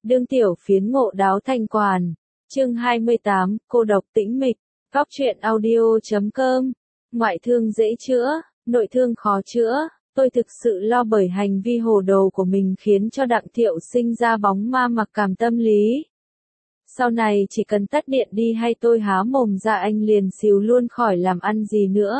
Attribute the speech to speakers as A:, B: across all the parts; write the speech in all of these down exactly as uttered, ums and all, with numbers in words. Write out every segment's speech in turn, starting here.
A: Đương tiểu phiến ngộ đáo thanh quản. Chương hai mươi tám, cô độc tĩnh mịch. Góc truyện audio chấm com. Ngoại thương dễ chữa, nội thương khó chữa. Tôi thực sự lo bởi hành vi hồ đồ của mình khiến cho Đặng Thiệu sinh ra bóng ma mặc cảm tâm lý. Sau này chỉ cần tắt điện đi hay tôi há mồm ra anh liền xìu luôn khỏi làm ăn gì nữa.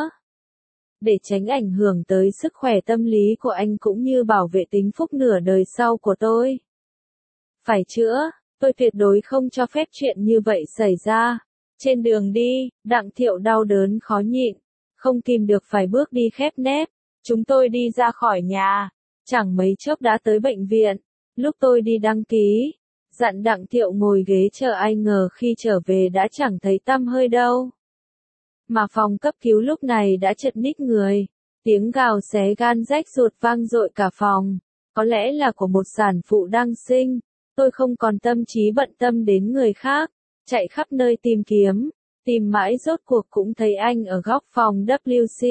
A: Để tránh ảnh hưởng tới sức khỏe tâm lý của anh cũng như bảo vệ tính phúc nửa đời sau của tôi. Phải chữa, tôi tuyệt đối không cho phép chuyện như vậy xảy ra. Trên đường đi, Đặng Thiệu đau đớn khó nhịn, không kìm được phải bước đi khép nép. Chúng tôi đi ra khỏi nhà, chẳng mấy chốc đã tới bệnh viện. Lúc tôi đi đăng ký, dặn Đặng Thiệu ngồi ghế chờ ai ngờ khi trở về đã chẳng thấy tăm hơi đâu. Mà phòng cấp cứu lúc này đã chật ních người, tiếng gào xé gan rách ruột vang dội cả phòng, có lẽ là của một sản phụ đang sinh. Tôi không còn tâm trí bận tâm đến người khác, chạy khắp nơi tìm kiếm, tìm mãi rốt cuộc cũng thấy anh ở góc phòng W C.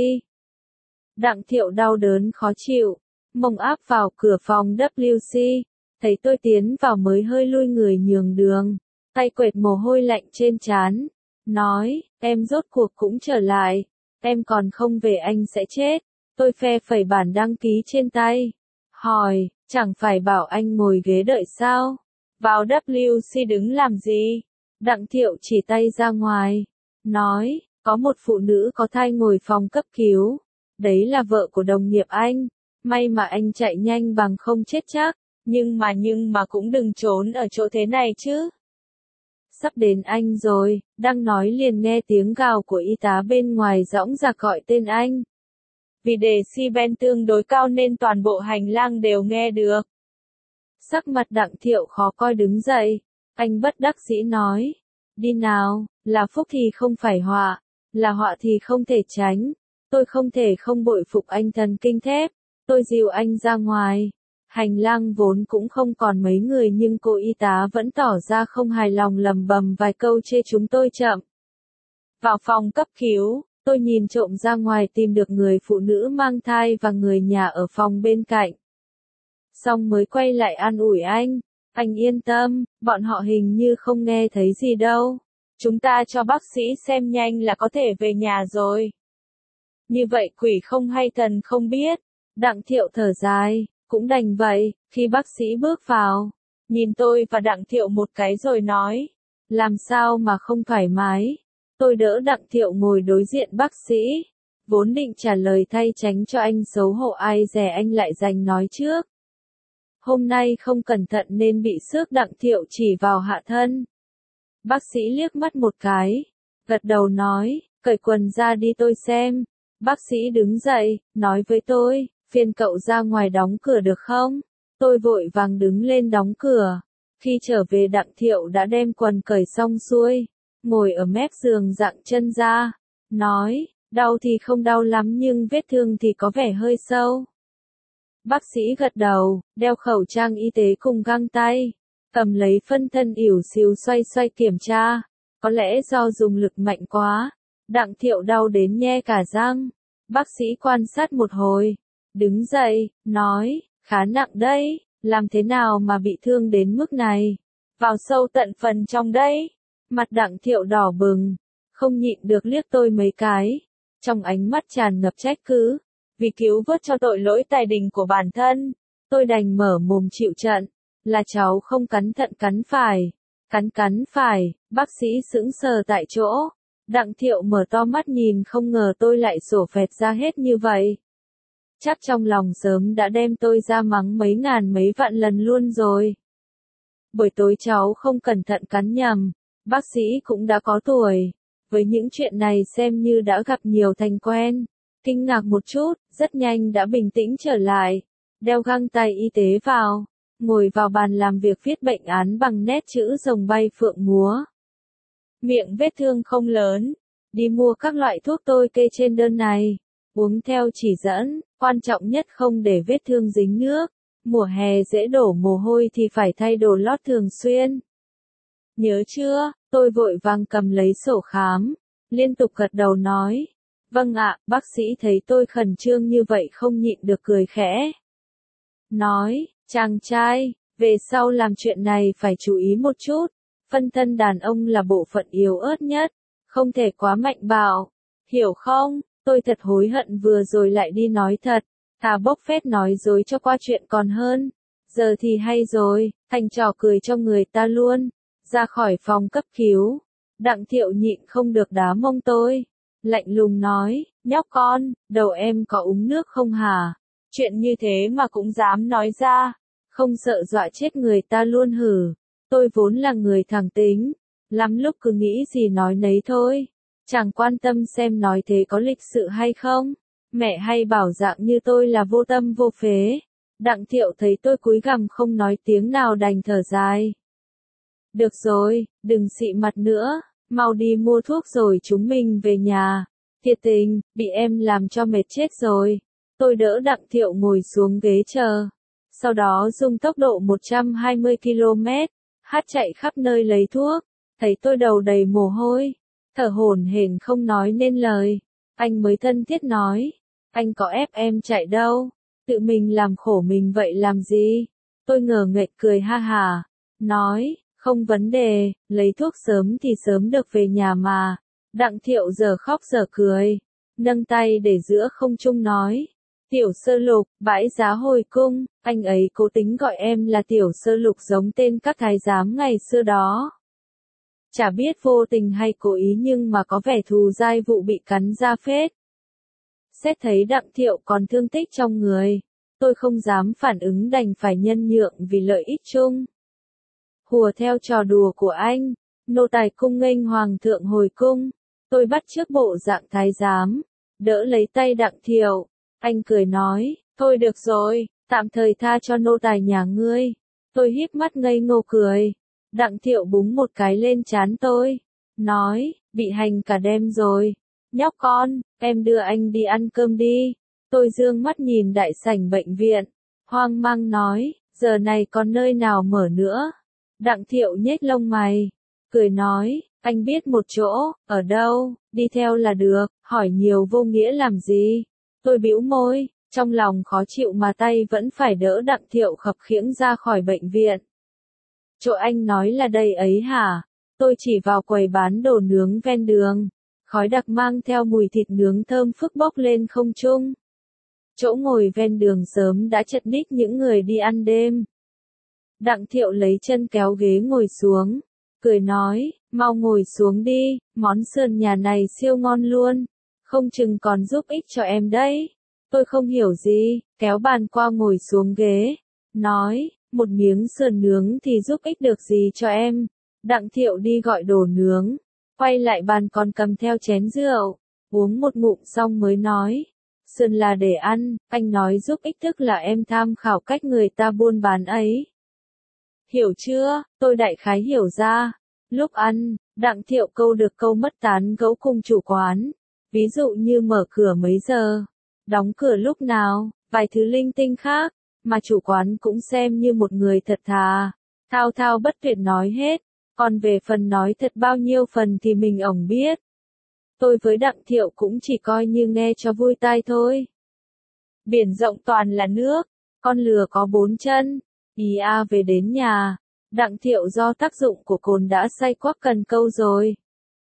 A: Đặng Thiệu đau đớn khó chịu, mông áp vào cửa phòng W C, thấy tôi tiến vào mới hơi lui người nhường đường, tay quệt mồ hôi lạnh trên trán, nói, em rốt cuộc cũng trở lại, em còn không về anh sẽ chết. Tôi phe phẩy bản đăng ký trên tay, hỏi, chẳng phải bảo anh ngồi ghế đợi sao? Vào W C đứng làm gì? Đặng Thiệu chỉ tay ra ngoài, nói, có một phụ nữ có thai ngồi phòng cấp cứu, đấy là vợ của đồng nghiệp anh, may mà anh chạy nhanh bằng không chết chắc, nhưng mà nhưng mà cũng đừng trốn ở chỗ thế này chứ. Sắp đến anh rồi, đang nói liền nghe tiếng gào của y tá bên ngoài dõng dạc gọi tên anh. Vì decibel tương đối cao nên toàn bộ hành lang đều nghe được. Sắc mặt Đặng Thiệu khó coi đứng dậy, anh bất đắc dĩ nói, đi nào, là phúc thì không phải họa, là họa thì không thể tránh. Tôi không thể không bội phục anh thần kinh thép, tôi dìu anh ra ngoài. Hành lang vốn cũng không còn mấy người nhưng cô y tá vẫn tỏ ra không hài lòng lầm bầm vài câu chê chúng tôi chậm. Vào phòng cấp cứu, tôi nhìn trộm ra ngoài tìm được người phụ nữ mang thai và người nhà ở phòng bên cạnh. Xong mới quay lại an ủi anh, anh yên tâm, bọn họ hình như không nghe thấy gì đâu. Chúng ta cho bác sĩ xem nhanh là có thể về nhà rồi. Như vậy quỷ không hay thần không biết. Đặng Thiệu thở dài, cũng đành vậy. Khi bác sĩ bước vào, nhìn tôi và Đặng Thiệu một cái rồi nói, làm sao mà không thoải mái. Tôi đỡ Đặng Thiệu ngồi đối diện bác sĩ, vốn định trả lời thay tránh cho anh xấu hổ ai dè anh lại giành nói trước. Hôm nay không cẩn thận nên bị xước. Đặng Thiệu chỉ vào hạ thân. Bác sĩ liếc mắt một cái, gật đầu nói, cởi quần ra đi tôi xem. Bác sĩ đứng dậy, nói với tôi, phiền cậu ra ngoài đóng cửa được không? Tôi vội vàng đứng lên đóng cửa. Khi trở về Đặng Thiệu đã đem quần cởi xong xuôi, ngồi ở mép giường dạng chân ra, nói, đau thì không đau lắm nhưng vết thương thì có vẻ hơi sâu. Bác sĩ gật đầu, đeo khẩu trang y tế cùng găng tay, cầm lấy phân thân ỉu xìu xoay xoay kiểm tra, có lẽ do dùng lực mạnh quá. Đặng Thiệu đau đến nhe cả răng. Bác sĩ quan sát một hồi, đứng dậy, nói, khá nặng đấy, làm thế nào mà bị thương đến mức này? Vào sâu tận phần trong đấy. Mặt Đặng Thiệu đỏ bừng, không nhịn được liếc tôi mấy cái, trong ánh mắt tràn ngập trách cứ. Vì cứu vớt cho tội lỗi tài đình của bản thân, tôi đành mở mồm chịu trận, là cháu không cắn thận cắn phải, cắn cắn phải. Bác sĩ sững sờ tại chỗ. Đặng Thiệu mở to mắt nhìn không ngờ tôi lại sổ phẹt ra hết như vậy. Chắc trong lòng sớm đã đem tôi ra mắng mấy ngàn mấy vạn lần luôn rồi. Buổi tối cháu không cẩn thận cắn nhầm, bác sĩ cũng đã có tuổi, với những chuyện này xem như đã gặp nhiều thành quen. Kinh ngạc một chút, rất nhanh đã bình tĩnh trở lại, đeo găng tay y tế vào, ngồi vào bàn làm việc viết bệnh án bằng nét chữ rồng bay phượng múa. Miệng vết thương không lớn, đi mua các loại thuốc tôi kê trên đơn này, uống theo chỉ dẫn, quan trọng nhất không để vết thương dính nước, mùa hè dễ đổ mồ hôi thì phải thay đồ lót thường xuyên. Nhớ chưa? Tôi vội vàng cầm lấy sổ khám, liên tục gật đầu nói, vâng ạ. Bác sĩ thấy tôi khẩn trương như vậy không nhịn được cười khẽ. Nói, chàng trai, Về sau làm chuyện này phải chú ý một chút. Phân thân đàn ông là bộ phận yếu ớt nhất. Không thể quá mạnh bạo. Hiểu không? Tôi thật hối hận vừa rồi lại đi nói thật. Thà bốc phét nói dối cho qua chuyện còn hơn. Giờ thì hay rồi, thành trò cười cho người ta luôn. Ra khỏi phòng cấp cứu. Đặng Thiệu nhịn không được đá mông tôi. Lạnh lùng nói, nhóc con, đầu em có uống nước không hả? Chuyện như thế mà cũng dám nói ra. Không sợ dọa chết người ta luôn hử. Tôi vốn là người thẳng tính. Lắm lúc cứ nghĩ gì nói nấy thôi. Chẳng quan tâm xem nói thế có lịch sự hay không. Mẹ hay bảo dạng như tôi là vô tâm vô phế. Đặng Thiệu thấy tôi cúi gằm không nói tiếng nào đành thở dài. Được rồi, đừng xị mặt nữa. Mau đi mua thuốc rồi chúng mình về nhà. Thiệt tình, bị em làm cho mệt chết rồi. Tôi đỡ Đặng Thiệu ngồi xuống ghế chờ. Sau đó dùng tốc độ một trăm hai mươi ki lô mét, hát chạy khắp nơi lấy thuốc. Thấy tôi đầu đầy mồ hôi, thở hổn hển không nói nên lời. Anh mới thân thiết nói, anh có ép em chạy đâu, tự mình làm khổ mình vậy làm gì? Tôi ngờ nghệch cười ha hà, nói, không vấn đề, lấy thuốc sớm thì sớm được về nhà mà. Đặng Thiệu giờ khóc giờ cười, nâng tay để giữa không trung nói, Tiểu Sơ Lục, bãi giá hồi cung, anh ấy cố tính gọi em là Tiểu Sơ Lục giống tên các thái giám ngày xưa đó. Chả biết vô tình hay cố ý nhưng mà có vẻ thù dai vụ bị cắn ra phết. Xét thấy Đặng Thiệu còn thương tích trong người, tôi không dám phản ứng đành phải nhân nhượng vì lợi ích chung. Hùa theo trò đùa của anh, nô tài cung nghênh hoàng thượng hồi cung, tôi bắt chước bộ dạng thái giám, đỡ lấy tay Đặng Thiệu, anh cười nói, thôi được rồi, tạm thời tha cho nô tài nhà ngươi. Tôi híp mắt ngây ngô cười, Đặng Thiệu búng một cái lên trán tôi, nói, bị hành cả đêm rồi, nhóc con, em đưa anh đi ăn cơm đi. Tôi dương mắt nhìn đại sảnh bệnh viện, hoang mang nói, giờ này còn nơi nào mở nữa. Đặng Thiệu nhếch lông mày, cười nói, anh biết một chỗ, ở đâu, đi theo là được, hỏi nhiều vô nghĩa làm gì. Tôi bĩu môi, trong lòng khó chịu mà tay vẫn phải đỡ Đặng Thiệu khập khiễng ra khỏi bệnh viện. Chỗ anh nói là đây ấy hả? Tôi chỉ vào quầy bán đồ nướng ven đường, khói đặc mang theo mùi thịt nướng thơm phức bốc lên không trung. Chỗ ngồi ven đường sớm đã chật ních những người đi ăn đêm. Đặng Thiệu lấy chân kéo ghế ngồi xuống, cười nói, mau ngồi xuống đi, món sườn nhà này siêu ngon luôn, không chừng còn giúp ích cho em đấy. Tôi không hiểu gì, kéo bàn qua ngồi xuống ghế, nói, một miếng sườn nướng thì giúp ích được gì cho em. Đặng Thiệu đi gọi đồ nướng, quay lại bàn còn cầm theo chén rượu, uống một ngụm xong mới nói, sườn là để ăn, anh nói giúp ích tức là em tham khảo cách người ta buôn bán ấy. Hiểu chưa? Tôi đại khái hiểu ra. Lúc ăn, Đặng Thiệu câu được câu mất tán gẫu cùng chủ quán. Ví dụ như mở cửa mấy giờ, đóng cửa lúc nào, vài thứ linh tinh khác, mà chủ quán cũng xem như một người thật thà. Thao thao bất tuyệt nói hết, còn về phần nói thật bao nhiêu phần thì mình ổng biết. Tôi với Đặng Thiệu cũng chỉ coi như nghe cho vui tai thôi. Biển rộng toàn là nước, con lừa có bốn chân. Ý a về đến nhà, Đặng Thiệu do tác dụng của cồn đã say quắc cần câu rồi.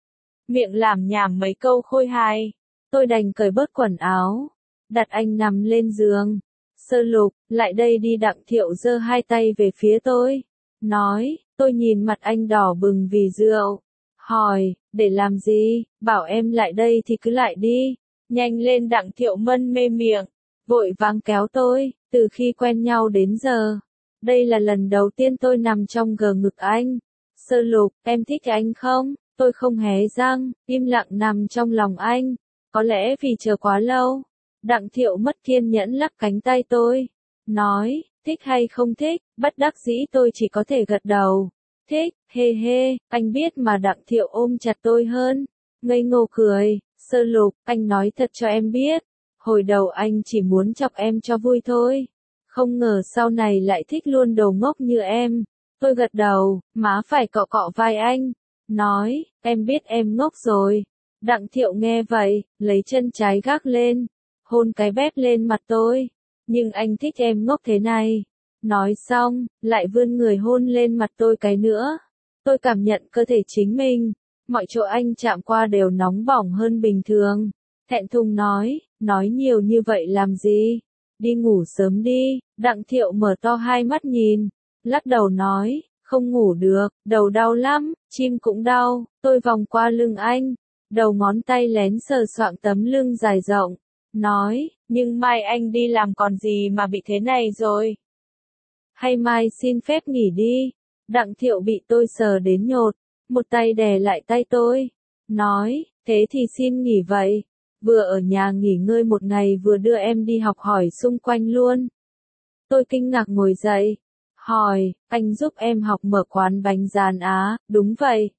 A: Miệng làm nhảm mấy câu khôi hài, tôi đành cởi bớt quần áo, đặt anh nằm lên giường. Sơ Lục, lại đây đi. Đặng Thiệu giơ hai tay về phía tôi, nói, tôi nhìn mặt anh đỏ bừng vì rượu, hỏi, để làm gì, bảo em lại đây thì cứ lại đi, nhanh lên. Đặng Thiệu mân mê miệng, vội vàng kéo tôi, từ khi quen nhau đến giờ. Đây là lần đầu tiên tôi nằm trong gờ ngực anh. Sơ Lục, em thích anh không? Tôi không hé răng, im lặng nằm trong lòng anh. Có lẽ vì chờ quá lâu. Đặng Thiệu mất kiên nhẫn lắc cánh tay tôi. Nói, thích hay không thích, bất đắc dĩ tôi chỉ có thể gật đầu. Thích, hê hê, anh biết mà. Đặng Thiệu ôm chặt tôi hơn. Ngây ngô cười, Sơ Lục, anh nói thật cho em biết. Hồi đầu anh chỉ muốn chọc em cho vui thôi. Không ngờ sau này lại thích luôn đồ ngốc như em. Tôi gật đầu, má phải cọ cọ vai anh. Nói, em biết em ngốc rồi. Đặng Thiệu nghe vậy, lấy chân trái gác lên. Hôn cái bép lên mặt tôi. Nhưng anh thích em ngốc thế này. Nói xong, lại vươn người hôn lên mặt tôi cái nữa. Tôi cảm nhận cơ thể chính mình, mọi chỗ anh chạm qua đều nóng bỏng hơn bình thường. Thẹn thùng nói, nói nhiều như vậy làm gì? Đi ngủ sớm đi. Đặng Thiệu mở to hai mắt nhìn, lắc đầu nói, không ngủ được, đầu đau lắm, chim cũng đau. Tôi vòng qua lưng anh, đầu ngón tay lén sờ soạng tấm lưng dài rộng, nói, nhưng mai anh đi làm còn gì mà bị thế này rồi. Hay mai xin phép nghỉ đi. Đặng Thiệu bị tôi sờ đến nhột, một tay đè lại tay tôi, nói, thế thì xin nghỉ vậy. Vừa ở nhà nghỉ ngơi một ngày vừa đưa em đi học hỏi xung quanh luôn. Tôi kinh ngạc ngồi dậy, hỏi, anh giúp em học mở quán bánh rán á? Đúng vậy.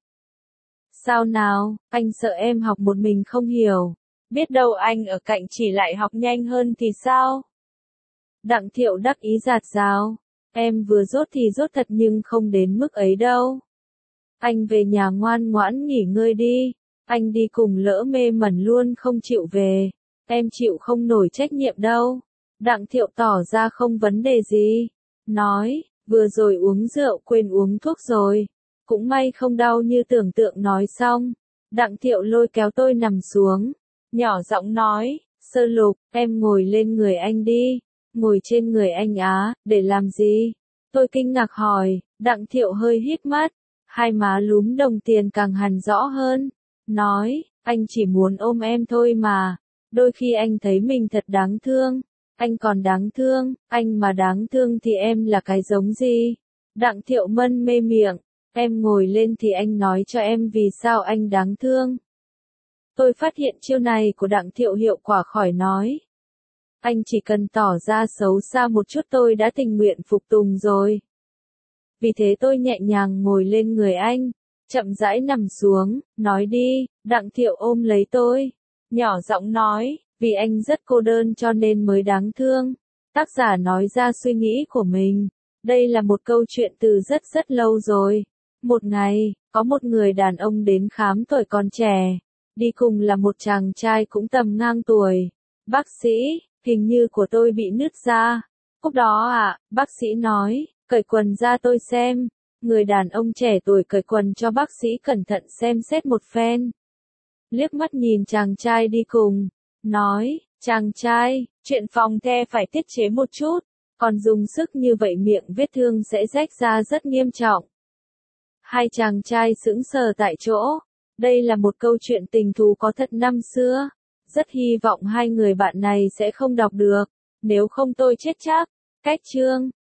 A: Sao nào, anh sợ em học một mình không hiểu. Biết đâu anh ở cạnh chỉ lại học nhanh hơn thì sao? Đặng Thiệu đắc ý giạt rào, em vừa dốt thì dốt thật nhưng không đến mức ấy đâu. Anh về nhà ngoan ngoãn nghỉ ngơi đi. Anh đi cùng lỡ mê mẩn luôn không chịu về. Em chịu không nổi trách nhiệm đâu. Đặng Thiệu tỏ ra không vấn đề gì. Nói, vừa rồi uống rượu quên uống thuốc rồi. Cũng may không đau như tưởng tượng. Nói xong, Đặng Thiệu lôi kéo tôi nằm xuống. Nhỏ giọng nói, Sơ Lục, em ngồi lên người anh đi. Ngồi trên người anh á, để làm gì? Tôi kinh ngạc hỏi. Đặng Thiệu hơi híp mắt, hai má lúm đồng tiền càng hằn rõ hơn. Nói, anh chỉ muốn ôm em thôi mà. Đôi khi anh thấy mình thật đáng thương. Anh còn đáng thương, anh mà đáng thương thì em là cái giống gì? Đặng Thiệu mân mê miệng, em ngồi lên thì anh nói cho em vì sao anh đáng thương. Tôi phát hiện chiêu này của Đặng Thiệu hiệu quả khỏi nói. Anh chỉ cần tỏ ra xấu xa một chút tôi đã tình nguyện phục tùng rồi. Vì thế tôi nhẹ nhàng ngồi lên người anh, chậm rãi nằm xuống, nói đi. Đặng Thiệu ôm lấy tôi, nhỏ giọng nói, vì anh rất cô đơn cho nên mới đáng thương. Tác giả nói ra suy nghĩ của mình. Đây là một câu chuyện từ rất rất lâu rồi. Một ngày, có một người đàn ông đến khám tuổi còn trẻ. Đi cùng là một chàng trai cũng tầm ngang tuổi. Bác sĩ, hình như của tôi bị nứt da. Lúc đó ạ, à, bác sĩ nói, cởi quần ra tôi xem. Người đàn ông trẻ tuổi cởi quần cho bác sĩ cẩn thận xem xét một phen. Liếc mắt nhìn chàng trai đi cùng, nói, chàng trai, chuyện phòng the phải tiết chế một chút, còn dùng sức như vậy miệng vết thương sẽ rách ra rất nghiêm trọng. Hai chàng trai sững sờ tại chỗ. Đây là một câu chuyện tình thú có thật năm xưa. Rất hy vọng hai người bạn này sẽ không đọc được, nếu không tôi chết chắc. Cách chương